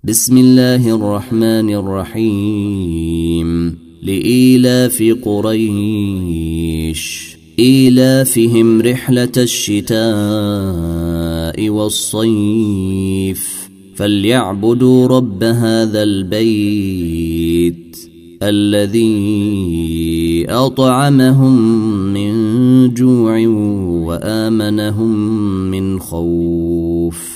بسم الله الرحمن الرحيم لإيلاف قريش إيلافهم رحلة الشتاء والصيف فليعبدوا رب هذا البيت الذي أطعمهم من جوع وآمنهم من خوف